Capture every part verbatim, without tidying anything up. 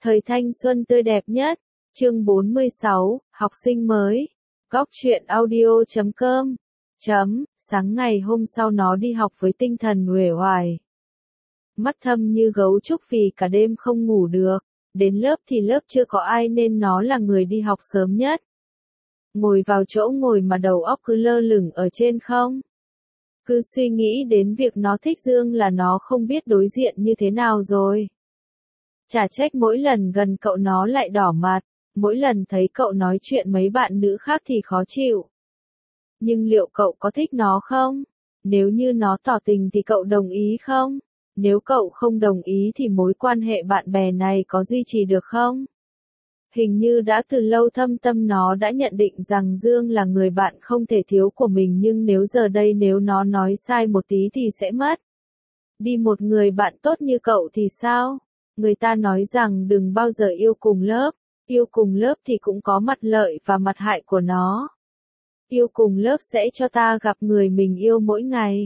Thời thanh xuân tươi đẹp nhất. Chương bốn mươi sáu, học sinh mới. Góc truyện audio chấm com. Chấm, sáng ngày hôm sau nó đi học với tinh thần uể oải. Mắt thâm như gấu trúc vì cả đêm không ngủ được. Đến lớp thì lớp chưa có ai nên nó là người đi học sớm nhất. Ngồi vào chỗ ngồi mà đầu óc cứ lơ lửng ở trên không. Cứ suy nghĩ đến việc nó thích Dương là nó không biết đối diện như thế nào rồi. Chả trách mỗi lần gần cậu nó lại đỏ mặt, mỗi lần thấy cậu nói chuyện mấy bạn nữ khác thì khó chịu. Nhưng liệu cậu có thích nó không? Nếu như nó tỏ tình thì cậu đồng ý không? Nếu cậu không đồng ý thì mối quan hệ bạn bè này có duy trì được không? Hình như đã từ lâu thâm tâm nó đã nhận định rằng Dương là người bạn không thể thiếu của mình, nhưng nếu giờ đây nếu nó nói sai một tí thì sẽ mất đi một người bạn tốt như cậu thì sao? Người ta nói rằng đừng bao giờ yêu cùng lớp, yêu cùng lớp thì cũng có mặt lợi và mặt hại của nó. Yêu cùng lớp sẽ cho ta gặp người mình yêu mỗi ngày.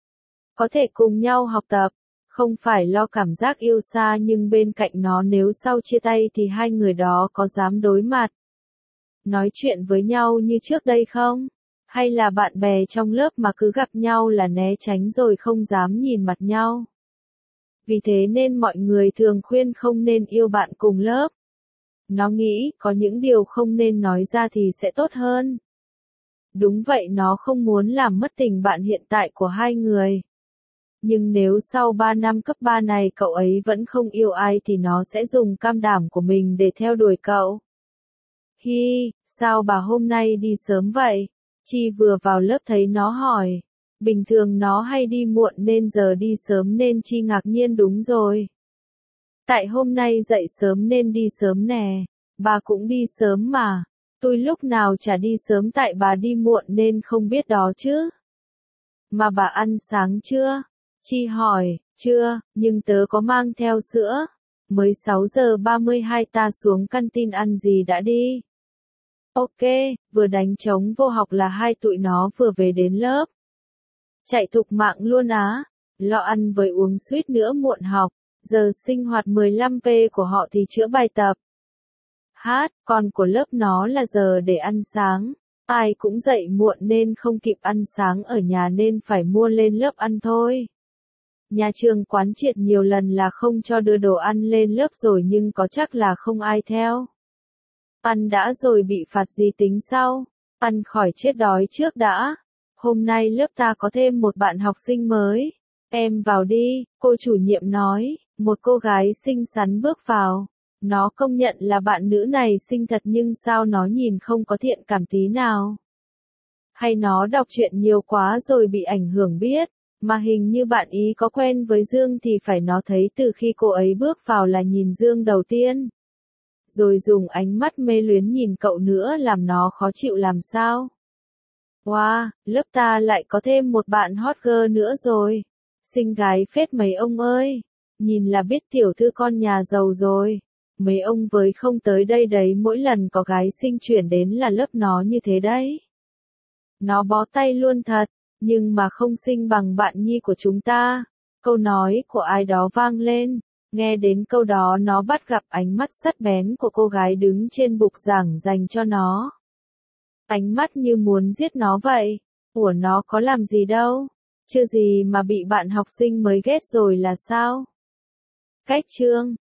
Có thể cùng nhau học tập, không phải lo cảm giác yêu xa, nhưng bên cạnh nó nếu sau chia tay thì hai người đó có dám đối mặt, nói chuyện với nhau như trước đây không? Hay là bạn bè trong lớp mà cứ gặp nhau là né tránh rồi không dám nhìn mặt nhau? Vì thế nên mọi người thường khuyên không nên yêu bạn cùng lớp. Nó nghĩ có những điều không nên nói ra thì sẽ tốt hơn. Đúng vậy, nó không muốn làm mất tình bạn hiện tại của hai người. Nhưng nếu sau ba năm cấp ba này cậu ấy vẫn không yêu ai thì nó sẽ dùng cam đảm của mình để theo đuổi cậu. Hi, sao bà hôm nay đi sớm vậy? Chi vừa vào lớp thấy nó hỏi. Bình thường nó hay đi muộn nên giờ đi sớm nên Chi ngạc nhiên. Đúng rồi. Tại hôm nay dậy sớm nên đi sớm nè. Bà cũng đi sớm mà. Tôi lúc nào chả đi sớm, tại bà đi muộn nên không biết đó chứ. Mà bà ăn sáng chưa? Chi hỏi. Chưa, nhưng tớ có mang theo sữa. Mới sáu giờ ba mươi hai ta xuống canteen ăn gì đã đi. Ok, vừa đánh trống vô học là hai tụi nó vừa về đến lớp. Chạy thục mạng luôn á. Lo ăn với uống suýt nữa muộn học. Giờ sinh hoạt mười lăm p của họ thì chữa bài tập. Hát, còn của lớp nó là giờ để ăn sáng. Ai cũng dậy muộn nên không kịp ăn sáng ở nhà nên phải mua lên lớp ăn thôi. Nhà trường quán triệt nhiều lần là không cho đưa đồ ăn lên lớp rồi nhưng có chắc là không ai theo. Ăn đã rồi bị phạt gì tính sau. Ăn khỏi chết đói trước đã. Hôm nay lớp ta có thêm một bạn học sinh mới. Em vào đi, cô chủ nhiệm nói. Một cô gái xinh xắn bước vào. Nó công nhận là bạn nữ này xinh thật, nhưng sao nó nhìn không có thiện cảm tí nào. Hay nó đọc truyện nhiều quá rồi bị ảnh hưởng biết. Mà hình như bạn ý có quen với Dương thì phải, nó thấy từ khi cô ấy bước vào là nhìn Dương đầu tiên. Rồi dùng ánh mắt mê luyến nhìn cậu nữa, làm nó khó chịu làm sao. Wow, lớp ta lại có thêm một bạn hot girl nữa rồi. Xinh gái phết mấy ông ơi. Nhìn là biết tiểu thư con nhà giàu rồi. Mấy ông với không tới đây đấy, mỗi lần có gái xinh chuyển đến là lớp nó như thế đấy. Nó bó tay luôn thật, nhưng mà không xinh bằng bạn Nhi của chúng ta. Câu nói của ai đó vang lên. Nghe đến câu đó nó bắt gặp ánh mắt sắc bén của cô gái đứng trên bục giảng dành cho nó. Ánh mắt như muốn giết nó vậy. Ủa, nó có làm gì đâu. Chưa gì mà bị bạn học sinh mới ghét rồi là sao? Cách chương.